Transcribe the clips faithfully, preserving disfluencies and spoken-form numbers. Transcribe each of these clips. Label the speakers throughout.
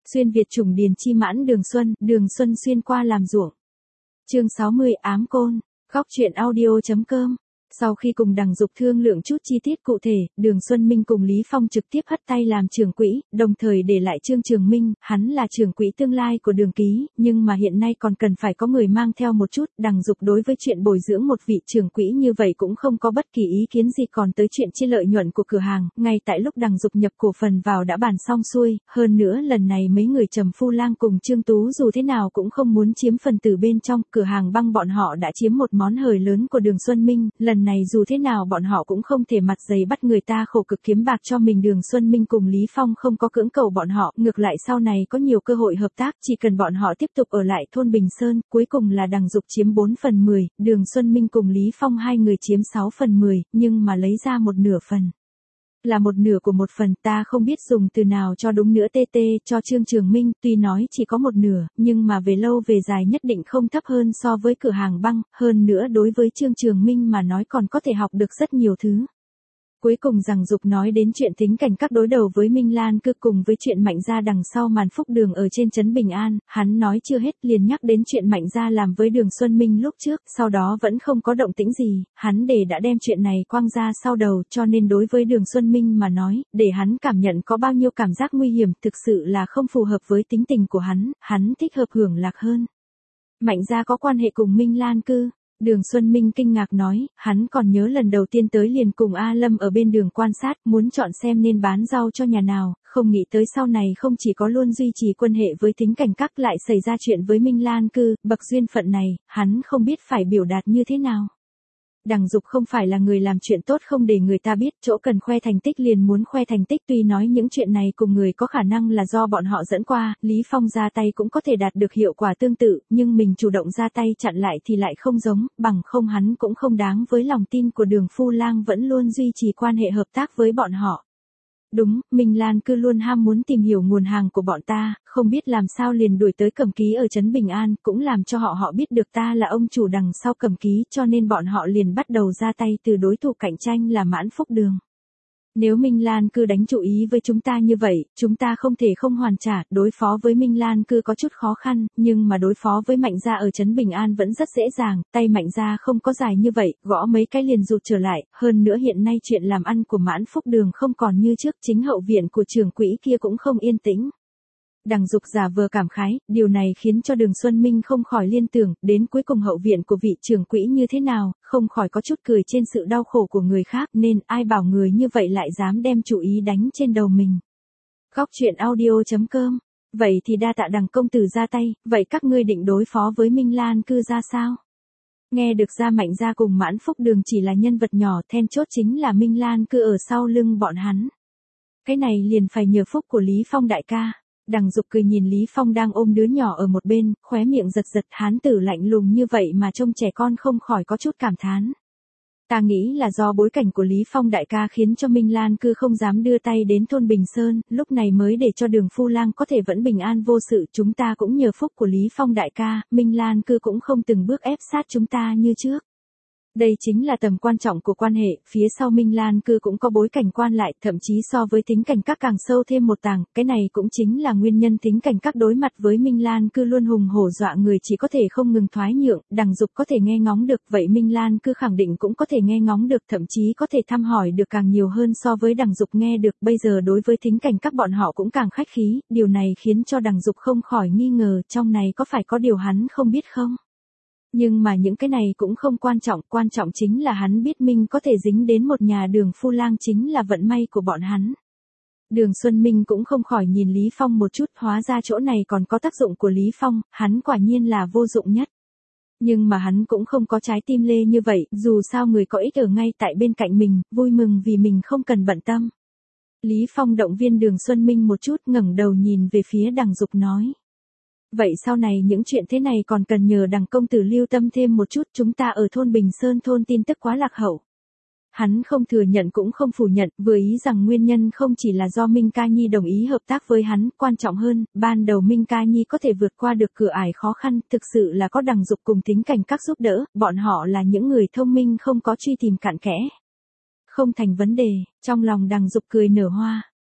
Speaker 1: Xuyên Việt chủng điền chi mãn Đường Xuân, Đường Xuân xuyên qua làm ruộng. Chương sáu mươi ám côn, góc truyện audio chấm com. Sau khi cùng Đằng Dục thương lượng chút chi tiết cụ thể, Đường Xuân Minh cùng Lý Phong trực tiếp hất tay làm trưởng quỹ, đồng thời để lại Trương Trường Minh, hắn là trưởng quỹ tương lai của Đường Ký, nhưng mà hiện nay còn cần phải có người mang theo một chút. Đằng Dục đối với chuyện bồi dưỡng một vị trưởng quỹ như vậy cũng không có bất kỳ ý kiến gì, còn tới chuyện chia lợi nhuận của cửa hàng, ngay tại lúc Đằng Dục nhập cổ phần vào đã bàn xong xuôi, hơn nữa lần này mấy người Trầm Phu Lang cùng Trương Tú dù thế nào cũng không muốn chiếm phần tử bên trong, cửa hàng băng bọn họ đã chiếm một món hời lớn của Đường Xuân Minh, lần này dù thế nào bọn họ cũng không thể mặt dày bắt người ta khổ cực kiếm bạc cho mình. Đường Xuân Minh cùng Lý Phong không có cưỡng cầu bọn họ, ngược lại sau này có nhiều cơ hội hợp tác, chỉ cần bọn họ tiếp tục ở lại thôn Bình Sơn, cuối cùng là Đằng Dục chiếm bốn phần mười, Đường Xuân Minh cùng Lý Phong hai người chiếm sáu phần mười, nhưng mà lấy ra một nửa phần. Là một nửa của một phần, ta không biết dùng từ nào cho đúng nữa. Tê tê cho Trương Trường Minh, tuy nói chỉ có một nửa, nhưng mà về lâu về dài nhất định không thấp hơn so với cửa hàng băng, hơn nữa đối với Trương Trường Minh mà nói còn có thể học được rất nhiều thứ. Cuối cùng Đằng Dục nói đến chuyện tính cảnh các đối đầu với Minh Lan Cư cùng với chuyện Mạnh Gia đằng sau màn phúc đường ở trên trấn Bình An, hắn nói chưa hết liền nhắc đến chuyện Mạnh Gia làm với Đường Xuân Minh lúc trước, sau đó vẫn không có động tĩnh gì, hắn để đã đem chuyện này quăng ra sau đầu, cho nên đối với Đường Xuân Minh mà nói, để hắn cảm nhận có bao nhiêu cảm giác nguy hiểm thực sự là không phù hợp với tính tình của hắn, hắn thích hợp hưởng lạc hơn. Mạnh Gia có quan hệ cùng Minh Lan Cư? Đường Xuân Minh kinh ngạc nói, hắn còn nhớ lần đầu tiên tới liền cùng A Lâm ở bên đường quan sát, muốn chọn xem nên bán rau cho nhà nào, không nghĩ tới sau này không chỉ có luôn duy trì quan hệ với Tính Cảnh Các lại xảy ra chuyện với Minh Lan Cư, bậc duyên phận này, hắn không biết phải biểu đạt như thế nào. Đằng Dục không phải là người làm chuyện tốt không để người ta biết, chỗ cần khoe thành tích liền muốn khoe thành tích, tuy nói những chuyện này cùng người có khả năng là do bọn họ dẫn qua, Lý Phong ra tay cũng có thể đạt được hiệu quả tương tự, nhưng mình chủ động ra tay chặn lại thì lại không giống, bằng không hắn cũng không đáng với lòng tin của Đường Phu Lang vẫn luôn duy trì quan hệ hợp tác với bọn họ. Đúng, Minh Lan Cư luôn ham muốn tìm hiểu nguồn hàng của bọn ta, không biết làm sao liền đuổi tới Cẩm Ký ở trấn Bình An, cũng làm cho họ họ biết được ta là ông chủ đằng sau Cẩm Ký, cho nên bọn họ liền bắt đầu ra tay từ đối thủ cạnh tranh là Mãn Phúc Đường. Nếu Minh Lan Cư đánh chủ ý với chúng ta như vậy, chúng ta không thể không hoàn trả, đối phó với Minh Lan Cư có chút khó khăn, nhưng mà đối phó với Mạnh Gia ở trấn Bình An vẫn rất dễ dàng, tay Mạnh Gia không có dài như vậy, gõ mấy cái liền rụt trở lại, hơn nữa hiện nay chuyện làm ăn của Mãn Phúc Đường không còn như trước, chính hậu viện của trưởng quỹ kia cũng không yên tĩnh. Đằng Dục giả vờ cảm khái, điều này khiến cho Đường Xuân Minh không khỏi liên tưởng, đến cuối cùng hậu viện của vị trưởng quỹ như thế nào, không khỏi có chút cười trên sự đau khổ của người khác, nên ai bảo người như vậy lại dám đem chủ ý đánh trên đầu mình. Góc truyện audio chấm com. Vậy thì đa tạ Đằng công tử ra tay, vậy các ngươi định đối phó với Minh Lan Cư ra sao? Nghe được ra Mạnh Gia cùng Mãn Phúc Đường chỉ là nhân vật nhỏ, then chốt chính là Minh Lan Cư ở sau lưng bọn hắn. Cái này liền phải nhờ phúc của Lý Phong đại ca. Đằng Dục cười nhìn Lý Phong đang ôm đứa nhỏ ở một bên, khóe miệng giật giật, hán tử lạnh lùng như vậy mà trông trẻ con không khỏi có chút cảm thán. Ta nghĩ là do bối cảnh của Lý Phong đại ca khiến cho Minh Lan Cư không dám đưa tay đến thôn Bình Sơn, lúc này mới để cho Đường Phu Lang có thể vẫn bình an vô sự, chúng ta cũng nhờ phúc của Lý Phong đại ca, Minh Lan Cư cũng không từng bước ép sát chúng ta như trước. Đây chính là tầm quan trọng của quan hệ, phía sau Minh Lan Cư cũng có bối cảnh quan lại, thậm chí so với Tính Cảnh Các càng sâu thêm một tầng, cái này cũng chính là nguyên nhân Tính Cảnh Các đối mặt với Minh Lan Cư luôn hùng hổ dọa người, chỉ có thể không ngừng thoái nhượng. Đằng Dục có thể nghe ngóng được, vậy Minh Lan Cư khẳng định cũng có thể nghe ngóng được, thậm chí có thể thăm hỏi được càng nhiều hơn so với Đằng Dục nghe được, bây giờ đối với Tính Cảnh Các bọn họ cũng càng khách khí, điều này khiến cho Đằng Dục không khỏi nghi ngờ, trong này có phải có điều hắn không biết không? Nhưng mà những cái này cũng không quan trọng, quan trọng chính là hắn biết mình có thể dính đến một nhà Đường Phu Lang chính là vận may của bọn hắn. Đường Xuân Minh cũng không khỏi nhìn Lý Phong một chút, hóa ra chỗ này còn có tác dụng của Lý Phong, hắn quả nhiên là vô dụng nhất. Nhưng mà hắn cũng không có trái tim lê như vậy, dù sao người có ích ở ngay tại bên cạnh mình, vui mừng vì mình không cần bận tâm. Lý Phong động viên Đường Xuân Minh một chút, ngẩng đầu nhìn về phía Đằng Dục nói. Vậy sau này những chuyện thế này còn cần nhờ Đằng công tử lưu tâm thêm một chút, chúng ta ở thôn Bình Sơn thôn tin tức quá lạc hậu. Hắn không thừa nhận cũng không phủ nhận, vừa ý rằng nguyên nhân không chỉ là do Minh Ca Nhi đồng ý hợp tác với hắn, quan trọng hơn, ban đầu Minh Ca Nhi có thể vượt qua được cửa ải khó khăn, thực sự là có Đằng Dục cùng Tính Cảnh Các giúp đỡ, bọn họ là những người thông minh không có truy tìm cặn kẽ. Không thành vấn đề, trong lòng Đằng Dục cười nở hoa.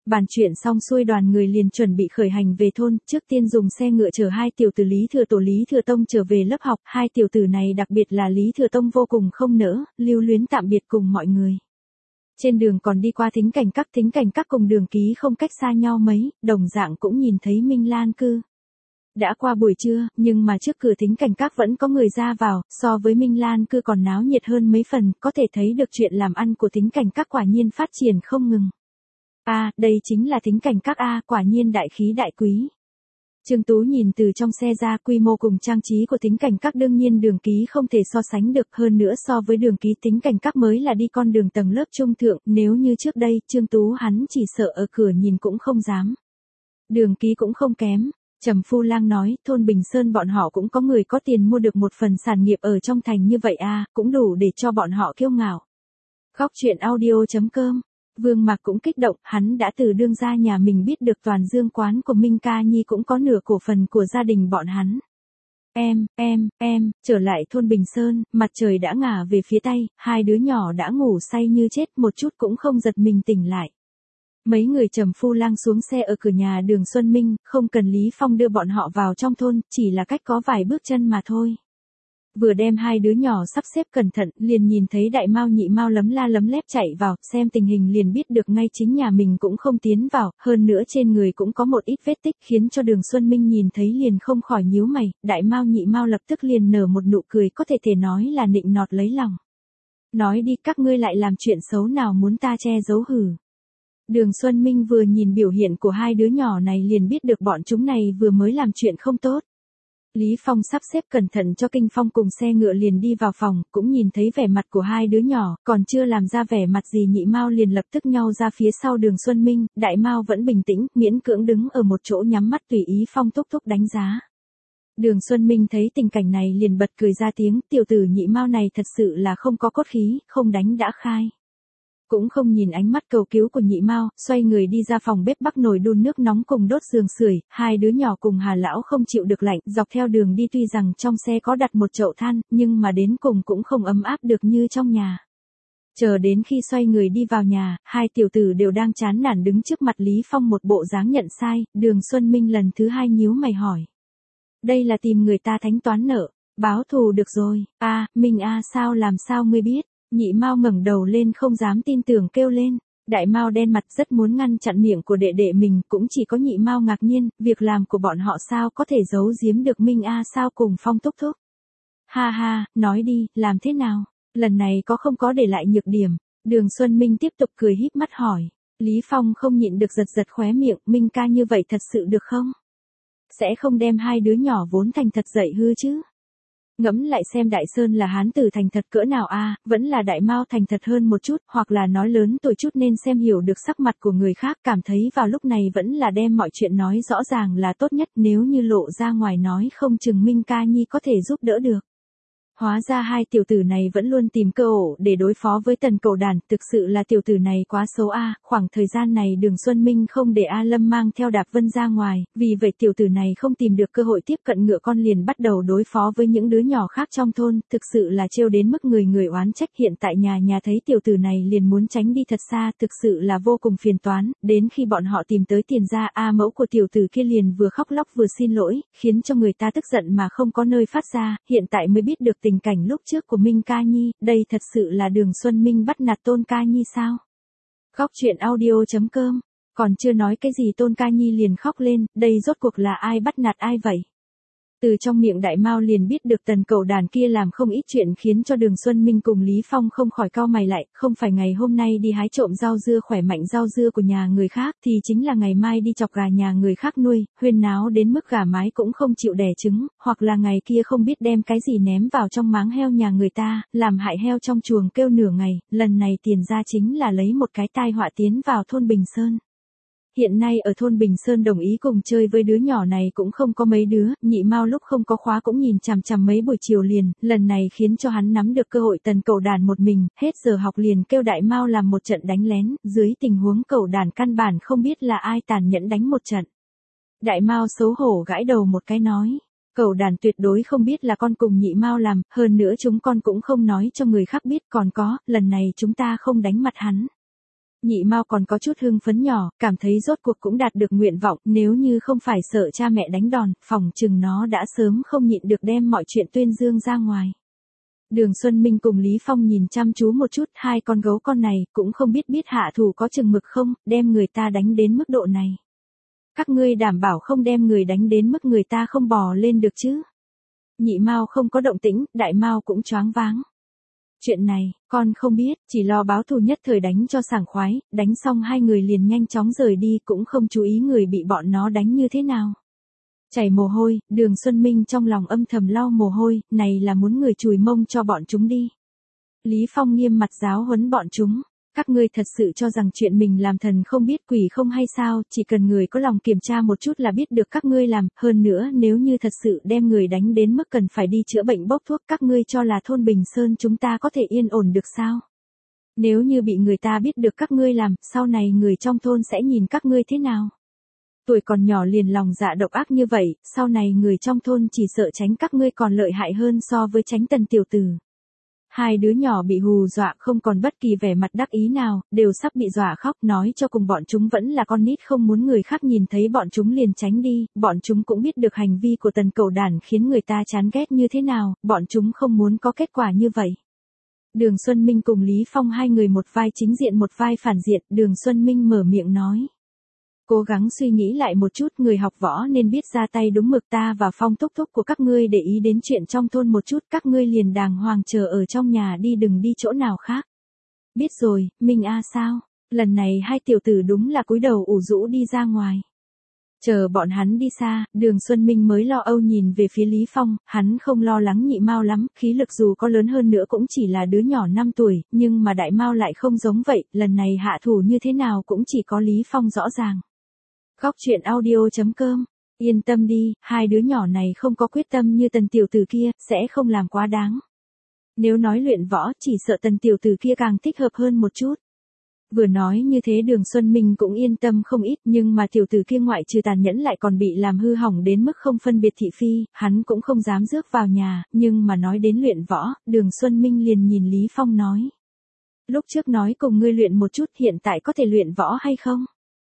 Speaker 1: Bàn chuyện xong xuôi đoàn người liền chuẩn bị khởi hành về thôn, trước tiên dùng xe ngựa chở hai tiểu tử Lý Thừa Tổ Lý Thừa Tông trở về lớp học, hai tiểu tử này đặc biệt là Lý Thừa Tông vô cùng không nỡ, lưu luyến tạm biệt cùng mọi người. Trên đường còn đi qua Thính Cảnh Các, Thính Cảnh Các cùng Đường Ký không cách xa nhau mấy, đồng dạng cũng nhìn thấy Minh Lan cư. Đã qua buổi trưa, nhưng mà trước cửa Thính Cảnh Các vẫn có người ra vào, so với Minh Lan cư còn náo nhiệt hơn mấy phần, có thể thấy được chuyện làm ăn của Thính Cảnh Các quả nhiên phát triển không ngừng. A, à, đây chính là Thính Cảnh Các a, quả nhiên đại khí đại quý. Trương Tú nhìn từ trong xe ra, quy mô cùng trang trí của Thính Cảnh Các đương nhiên Đường Ký không thể so sánh được, hơn nữa so với Đường Ký Thính Cảnh Các mới là đi con đường tầng lớp trung thượng, nếu như trước đây, Trương Tú hắn chỉ sợ ở cửa nhìn cũng không dám. Đường Ký cũng không kém. Trầm Phu Lang nói, thôn Bình Sơn bọn họ cũng có người có tiền mua được một phần sản nghiệp ở trong thành như vậy a, cũng đủ để cho bọn họ kiêu ngạo. Góc truyện audio chấm com. Vương Mạc cũng kích động, hắn đã từ đương gia nhà mình biết được Toàn Dương quán của Minh Ca Nhi cũng có nửa cổ phần của gia đình bọn hắn. Em, em, em, trở lại thôn Bình Sơn, mặt trời đã ngả về phía tây, hai đứa nhỏ đã ngủ say như chết, một chút cũng không giật mình tỉnh lại. Mấy người Trầm Phu Lang xuống xe ở cửa nhà Đường Xuân Minh, không cần Lý Phong đưa bọn họ vào trong thôn, chỉ là cách có vài bước chân mà thôi. Vừa đem hai đứa nhỏ sắp xếp cẩn thận, liền nhìn thấy Đại Mao Nhị Mao lấm la lấm lép chạy vào, xem tình hình liền biết được ngay chính nhà mình cũng không tiến vào, hơn nữa trên người cũng có một ít vết tích, khiến cho Đường Xuân Minh nhìn thấy liền không khỏi nhíu mày. Đại Mao Nhị Mao lập tức liền nở một nụ cười, có thể thể nói là nịnh nọt lấy lòng. Nói đi, các ngươi lại làm chuyện xấu nào muốn ta che giấu hử? Đường Xuân Minh vừa nhìn biểu hiện của hai đứa nhỏ này liền biết được bọn chúng này vừa mới làm chuyện không tốt. Lý Phong sắp xếp cẩn thận cho Kinh Phong cùng xe ngựa liền đi vào phòng, cũng nhìn thấy vẻ mặt của hai đứa nhỏ, còn chưa làm ra vẻ mặt gì Nhị Mao liền lập tức nhau ra phía sau Đường Xuân Minh, Đại Mao vẫn bình tĩnh, miễn cưỡng đứng ở một chỗ nhắm mắt tùy ý Phong thúc thúc đánh giá. Đường Xuân Minh thấy tình cảnh này liền bật cười ra tiếng, tiểu tử Nhị Mao này thật sự là không có cốt khí, không đánh đã khai. Cũng không nhìn ánh mắt cầu cứu của Nhị Mao, xoay người đi ra phòng bếp bắc nồi đun nước nóng cùng đốt giường sưởi, hai đứa nhỏ cùng Hà lão không chịu được lạnh, dọc theo đường đi tuy rằng trong xe có đặt một chậu than, nhưng mà đến cùng cũng không ấm áp được như trong nhà. Chờ đến khi xoay người đi vào nhà, hai tiểu tử đều đang chán nản đứng trước mặt Lý Phong một bộ dáng nhận sai, Đường Xuân Minh lần thứ hai nhíu mày hỏi. Đây là tìm người ta thanh toán nợ, báo thù được rồi, a à, Minh a à, sao làm sao ngươi biết? Nhị Mao ngẩng đầu lên không dám tin tưởng kêu lên. Đại Mao đen mặt rất muốn ngăn chặn miệng của đệ đệ mình, cũng chỉ có Nhị Mao ngạc nhiên, việc làm của bọn họ sao có thể giấu giếm được Minh a sao cùng Phong thúc thúc. Ha ha, nói đi, làm thế nào? Lần này có không có để lại nhược điểm? Đường Xuân Minh tiếp tục cười híp mắt hỏi. Lý Phong không nhịn được giật giật khóe miệng, Minh ca như vậy thật sự được không? Sẽ không đem hai đứa nhỏ vốn thành thật dạy hư chứ? Ngẫm lại xem Đại Sơn là hán tử thành thật cỡ nào a, à, vẫn là Đại Mao thành thật hơn một chút, hoặc là nói lớn tuổi chút nên xem hiểu được sắc mặt của người khác, cảm thấy vào lúc này vẫn là đem mọi chuyện nói rõ ràng là tốt nhất, nếu như lộ ra ngoài nói không chừng Minh ca nhi có thể giúp đỡ được. Hóa ra hai tiểu tử này vẫn luôn tìm cơ ổ để đối phó với Tần Cầu Đàn, thực sự là tiểu tử này quá xấu a, à. Khoảng thời gian này Đường Xuân Minh không để A Lâm mang theo Đạp Vân ra ngoài, vì vậy tiểu tử này không tìm được cơ hội tiếp cận ngựa con liền bắt đầu đối phó với những đứa nhỏ khác trong thôn, thực sự là trêu đến mức người người oán trách. Hiện tại nhà nhà thấy tiểu tử này liền muốn tránh đi thật xa, thực sự là vô cùng phiền toán, đến khi bọn họ tìm tới tiền ra, A mẫu của tiểu tử kia liền vừa khóc lóc vừa xin lỗi, khiến cho người ta tức giận mà không có nơi phát ra, hiện tại mới biết được tình cảnh lúc trước của Minh ca nhi, đây thật sự là Đường Xuân Minh bắt nạt Tôn ca nhi sao? Góc truyện audio chấm com, còn chưa nói cái gì Tôn ca nhi liền khóc lên, đây rốt cuộc là ai bắt nạt ai vậy? Từ trong miệng Đại Mao liền biết được Tần Cầu Đàn kia làm không ít chuyện khiến cho Đường Xuân Minh cùng Lý Phong không khỏi cau mày lại, không phải ngày hôm nay đi hái trộm rau dưa khỏe mạnh rau dưa của nhà người khác thì chính là ngày mai đi chọc gà nhà người khác nuôi, huyên náo đến mức gà mái cũng không chịu đẻ trứng, hoặc là ngày kia không biết đem cái gì ném vào trong máng heo nhà người ta, làm hại heo trong chuồng kêu nửa ngày, lần này tiền ra chính là lấy một cái tai họa tiến vào thôn Bình Sơn. Hiện nay ở thôn Bình Sơn đồng ý cùng chơi với đứa nhỏ này cũng không có mấy đứa, Nhị Mao lúc không có khóa cũng nhìn chằm chằm mấy buổi chiều liền, lần này khiến cho hắn nắm được cơ hội Tần Cầu Đàn một mình, hết giờ học liền kêu Đại Mao làm một trận đánh lén, dưới tình huống Cầu Đàn căn bản không biết là ai tàn nhẫn đánh một trận. Đại Mao xấu hổ gãi đầu một cái nói, Cầu Đàn tuyệt đối không biết là con cùng Nhị Mao làm, hơn nữa chúng con cũng không nói cho người khác biết, còn có, lần này chúng ta không đánh mặt hắn. Nhị Mao còn có chút hưng phấn nhỏ, cảm thấy rốt cuộc cũng đạt được nguyện vọng, nếu như không phải sợ cha mẹ đánh đòn, phòng chừng nó đã sớm không nhịn được đem mọi chuyện tuyên dương ra ngoài. Đường Xuân Minh cùng Lý Phong nhìn chăm chú một chút, hai con gấu con này cũng không biết biết hạ thủ có chừng mực không, đem người ta đánh đến mức độ này. Các ngươi đảm bảo không đem người đánh đến mức người ta không bò lên được chứ? Nhị Mao không có động tĩnh, Đại Mao cũng choáng váng. Chuyện này, con không biết, chỉ lo báo thù nhất thời đánh cho sảng khoái, đánh xong hai người liền nhanh chóng rời đi cũng không chú ý người bị bọn nó đánh như thế nào. Chảy mồ hôi, Đường Xuân Minh trong lòng âm thầm lau mồ hôi, này là muốn người chùi mông cho bọn chúng đi. Lý Phong nghiêm mặt giáo huấn bọn chúng. Các ngươi thật sự cho rằng chuyện mình làm thần không biết quỷ không hay sao, chỉ cần người có lòng kiểm tra một chút là biết được các ngươi làm, hơn nữa nếu như thật sự đem người đánh đến mức cần phải đi chữa bệnh bốc thuốc, các ngươi cho là thôn Bình Sơn chúng ta có thể yên ổn được sao? Nếu như bị người ta biết được các ngươi làm, sau này người trong thôn sẽ nhìn các ngươi thế nào? Tuổi còn nhỏ liền lòng dạ độc ác như vậy, sau này người trong thôn chỉ sợ tránh các ngươi còn lợi hại hơn so với tránh Tần tiểu tử. Hai đứa nhỏ bị hù dọa không còn bất kỳ vẻ mặt đắc ý nào, đều sắp bị dọa khóc, nói cho cùng bọn chúng vẫn là con nít không muốn người khác nhìn thấy bọn chúng liền tránh đi, bọn chúng cũng biết được hành vi của Tần Cẩu Đản khiến người ta chán ghét như thế nào, bọn chúng không muốn có kết quả như vậy. Đường Xuân Minh cùng Lý Phong hai người một vai chính diện một vai phản diện, Đường Xuân Minh mở miệng nói. Cố gắng suy nghĩ lại một chút, người học võ nên biết ra tay đúng mực, ta và Phong thúc thúc của các ngươi để ý đến chuyện trong thôn một chút, các ngươi liền đàng hoàng chờ ở trong nhà đi, đừng đi chỗ nào khác. Biết rồi, Minh A sao? Lần này hai tiểu tử đúng là cúi đầu ủ rũ đi ra ngoài. Chờ bọn hắn đi xa, Đường Xuân Minh mới lo âu nhìn về phía Lý Phong, hắn không lo lắng Nhị Mao lắm, khí lực dù có lớn hơn nữa cũng chỉ là đứa nhỏ năm tuổi, nhưng mà Đại Mao lại không giống vậy, lần này hạ thủ như thế nào cũng chỉ có Lý Phong rõ ràng. Góc truyện audio chấm com. Yên tâm đi, hai đứa nhỏ này không có quyết tâm như Tần tiểu tử kia, sẽ không làm quá đáng. Nếu nói luyện võ, chỉ sợ Tần tiểu tử kia càng thích hợp hơn một chút. Vừa nói như thế Đường Xuân Minh cũng yên tâm không ít, nhưng mà tiểu tử kia ngoại trừ tàn nhẫn lại còn bị làm hư hỏng đến mức không phân biệt thị phi, hắn cũng không dám rước vào nhà, nhưng mà nói đến luyện võ, Đường Xuân Minh liền nhìn Lý Phong nói. Lúc trước nói cùng ngươi luyện một chút, hiện tại có thể luyện võ hay không?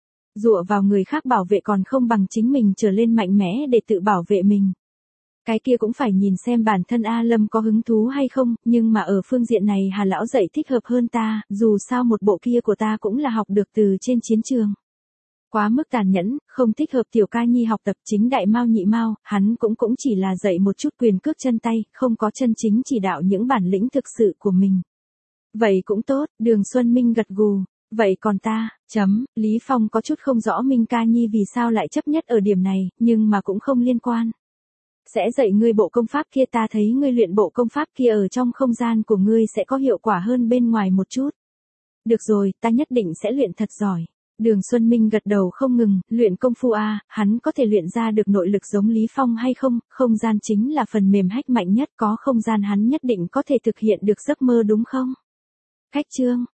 Speaker 1: Dựa vào người khác bảo vệ còn không bằng chính mình trở lên mạnh mẽ để tự bảo vệ mình. Cái kia cũng phải nhìn xem bản thân A Lâm có hứng thú hay không, nhưng mà ở phương diện này Hà lão dạy thích hợp hơn ta, dù sao một bộ kia của ta cũng là học được từ trên chiến trường. Quá mức tàn nhẫn, không thích hợp tiểu ca nhi học tập, chính Đại Mao Nhị Mao, hắn cũng cũng chỉ là dạy một chút quyền cước chân tay, không có chân chính chỉ đạo những bản lĩnh thực sự của mình. Vậy cũng tốt, Đường Xuân Minh gật gù. Vậy còn ta, chấm, Lý Phong có chút không rõ Minh ca nhi vì sao lại chấp nhất ở điểm này, nhưng mà cũng không liên quan. Sẽ dạy ngươi bộ công pháp kia, ta thấy ngươi luyện bộ công pháp kia ở trong không gian của ngươi sẽ có hiệu quả hơn bên ngoài một chút. Được rồi, ta nhất định sẽ luyện thật giỏi. Đường Xuân Minh gật đầu không ngừng, luyện công phu a, hắn có thể luyện ra được nội lực giống Lý Phong hay không, không gian chính là phần mềm hack mạnh nhất, có không gian hắn nhất định có thể thực hiện được giấc mơ đúng không? Khách chương